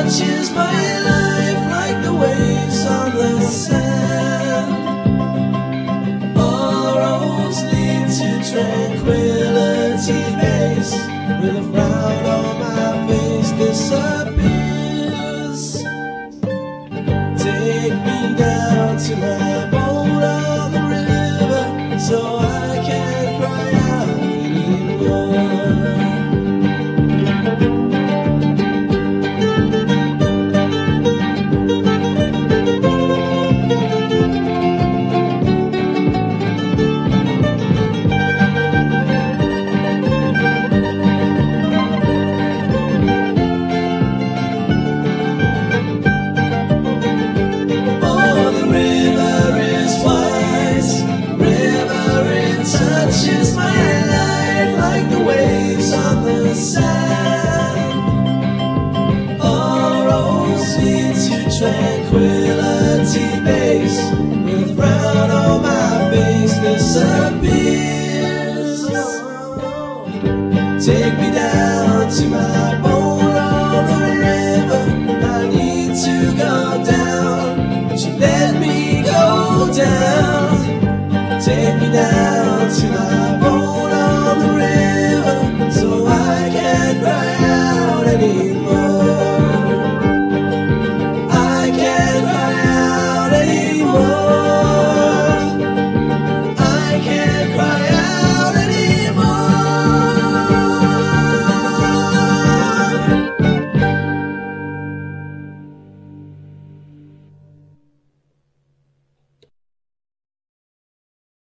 touches my life like the waves on the sand. All roads lead to tranquility base. With a frown on my face disappears. Take me down to my boat on the river, so I can't cry out anymore. Touches my life like the waves on the sand. All roads lead to tranquility base. With a frown on my face disappears. Take me